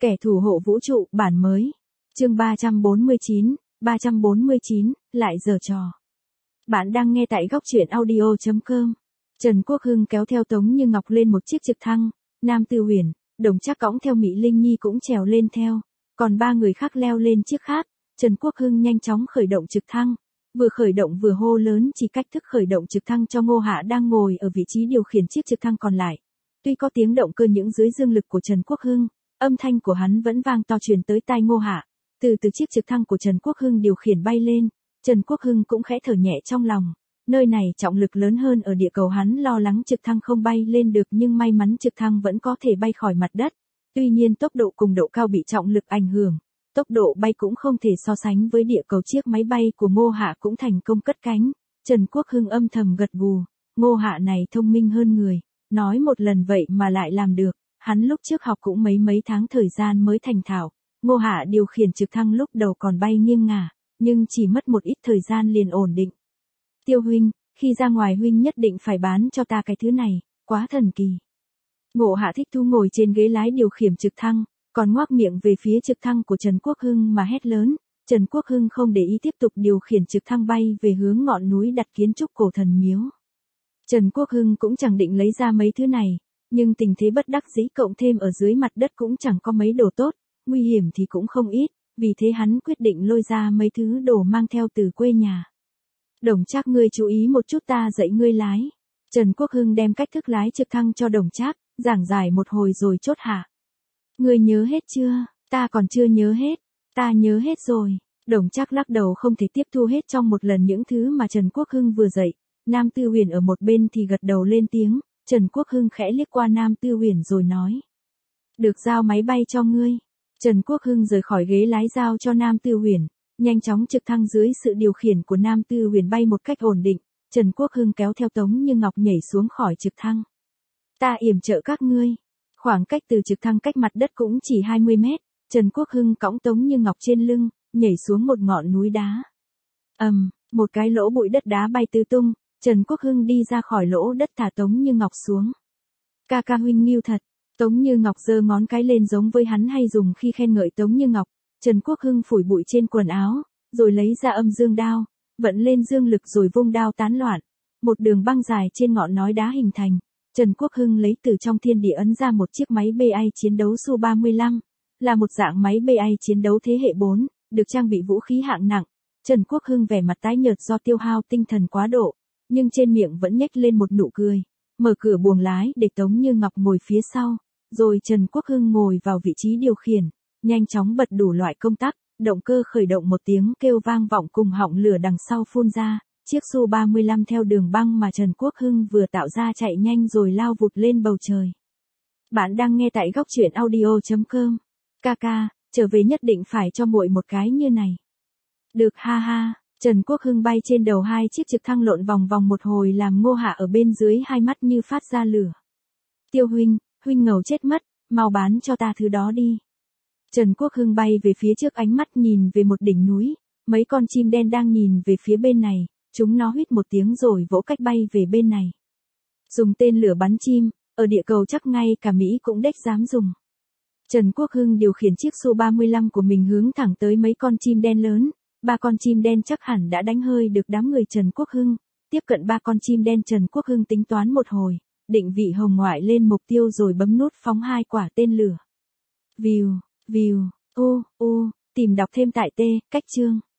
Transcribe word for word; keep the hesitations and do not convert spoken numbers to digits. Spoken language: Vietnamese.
Kẻ thủ hộ vũ trụ, bản mới. Chương ba trăm bốn mươi chín, ba trăm bốn mươi chín, lại giở trò. Bạn đang nghe tại góc truyện audio chấm com. Trần Quốc Hưng kéo theo Tống Như Ngọc lên một chiếc trực thăng, Nam Tư Huyền, Đồng Trác cõng theo Mỹ Linh Nhi cũng trèo lên theo, còn ba người khác leo lên chiếc khác. Trần Quốc Hưng nhanh chóng khởi động trực thăng, vừa khởi động vừa hô lớn chỉ cách thức khởi động trực thăng cho Ngô Hạ đang ngồi ở vị trí điều khiển chiếc trực thăng còn lại. Tuy có tiếng động cơ những dưới dương lực của Trần Quốc Hưng, âm thanh của hắn vẫn vang to truyền tới tai Ngô Hạ. Từ từ chiếc trực thăng của Trần Quốc Hưng điều khiển bay lên, Trần Quốc Hưng cũng khẽ thở nhẹ trong lòng. Nơi này trọng lực lớn hơn ở địa cầu, hắn lo lắng trực thăng không bay lên được, nhưng may mắn trực thăng vẫn có thể bay khỏi mặt đất. Tuy nhiên tốc độ cùng độ cao bị trọng lực ảnh hưởng, tốc độ bay cũng không thể so sánh với địa cầu. Chiếc máy bay của Ngô Hạ cũng thành công cất cánh. Trần Quốc Hưng âm thầm gật gù, Ngô Hạ này thông minh hơn người, nói một lần vậy mà lại làm được. Hắn lúc trước học cũng mấy mấy tháng thời gian mới thành thạo. Ngô Hạ điều khiển trực thăng lúc đầu còn bay nghiêng ngả, nhưng chỉ mất một ít thời gian liền ổn định. Tiêu huynh, khi ra ngoài huynh nhất định phải bán cho ta cái thứ này, quá thần kỳ. Ngô Hạ thích thú ngồi trên ghế lái điều khiển trực thăng, còn ngoác miệng về phía trực thăng của Trần Quốc Hưng mà hét lớn. Trần Quốc Hưng không để ý, tiếp tục điều khiển trực thăng bay về hướng ngọn núi đặt kiến trúc cổ thần miếu. Trần Quốc Hưng cũng chẳng định lấy ra mấy thứ này, nhưng tình thế bất đắc dĩ, cộng thêm ở dưới mặt đất cũng chẳng có mấy đồ tốt, nguy hiểm thì cũng không ít, vì thế hắn quyết định lôi ra mấy thứ đồ mang theo từ quê nhà. Đồng Trác, ngươi chú ý một chút, ta dạy ngươi lái. Trần Quốc Hưng đem cách thức lái trực thăng cho Đồng Trác, giảng giải một hồi rồi chốt hạ. Ngươi nhớ hết chưa? Ta còn chưa nhớ hết. Ta nhớ hết rồi. Đồng Trác lắc đầu, không thể tiếp thu hết trong một lần những thứ mà Trần Quốc Hưng vừa dạy. Nam Tư Huyền ở một bên thì gật đầu lên tiếng. Trần Quốc Hưng khẽ liếc qua Nam Tư Huyền rồi nói. Được, giao máy bay cho ngươi. Trần Quốc Hưng rời khỏi ghế lái giao cho Nam Tư Huyền. Nhanh chóng trực thăng dưới sự điều khiển của Nam Tư Huyền bay một cách ổn định. Trần Quốc Hưng kéo theo Tống Như Ngọc nhảy xuống khỏi trực thăng. Ta yểm trợ các ngươi. Khoảng cách từ trực thăng cách mặt đất cũng chỉ hai mươi mét. Trần Quốc Hưng cõng Tống Như Ngọc trên lưng, nhảy xuống một ngọn núi đá. Ầm, um, một cái lỗ bụi đất đá bay tứ tung. Trần Quốc Hưng đi ra khỏi lỗ đất thả Tống Như Ngọc xuống. Ca ca huynh nghiêu thật. Tống Như Ngọc giơ ngón cái lên giống với hắn hay dùng khi khen ngợi Tống Như Ngọc. Trần Quốc Hưng phủi bụi trên quần áo, rồi lấy ra âm dương đao, vận lên dương lực rồi vung đao tán loạn. Một đường băng dài trên ngọn núi đá hình thành. Trần Quốc Hưng lấy từ trong thiên địa ấn ra một chiếc máy bê a chiến đấu Su ba mươi lăm, là một dạng máy bê a chiến đấu thế hệ bốn, được trang bị vũ khí hạng nặng. Trần Quốc Hưng vẻ mặt tái nhợt do tiêu hao tinh thần quá độ, nhưng trên miệng vẫn nhếch lên một nụ cười, mở cửa buồng lái để Tống Như Ngọc ngồi phía sau, rồi Trần Quốc Hưng ngồi vào vị trí điều khiển, nhanh chóng bật đủ loại công tắc, động cơ khởi động, một tiếng kêu vang vọng cùng họng lửa đằng sau phun ra. Chiếc Su ba mươi lăm theo đường băng mà Trần Quốc Hưng vừa tạo ra chạy nhanh rồi lao vụt lên bầu trời. Bạn đang nghe tại góc truyện audio chấm com. Ca ca, trở về nhất định phải cho muội một cái như này. Được, ha ha. Trần Quốc Hưng bay trên đầu hai chiếc trực thăng lộn vòng vòng một hồi, làm Ngô Hạ ở bên dưới hai mắt như phát ra lửa. Tiêu huynh, huynh ngầu chết mất, mau bán cho ta thứ đó đi. Trần Quốc Hưng bay về phía trước, ánh mắt nhìn về một đỉnh núi, mấy con chim đen đang nhìn về phía bên này. Chúng nó huýt một tiếng rồi vỗ cách bay về bên này. Dùng tên lửa bắn chim, ở địa cầu chắc ngay cả Mỹ cũng đếch dám dùng. Trần Quốc Hưng điều khiển chiếc Su ba mươi lăm của mình hướng thẳng tới mấy con chim đen lớn. Ba con chim đen chắc hẳn đã đánh hơi được đám người Trần Quốc Hưng. Tiếp cận ba con chim đen, Trần Quốc Hưng tính toán một hồi, định vị hồng ngoại lên mục tiêu rồi bấm nút phóng hai quả tên lửa. Vìu, vìu, ô, ô, tìm đọc thêm tại T, cách chương.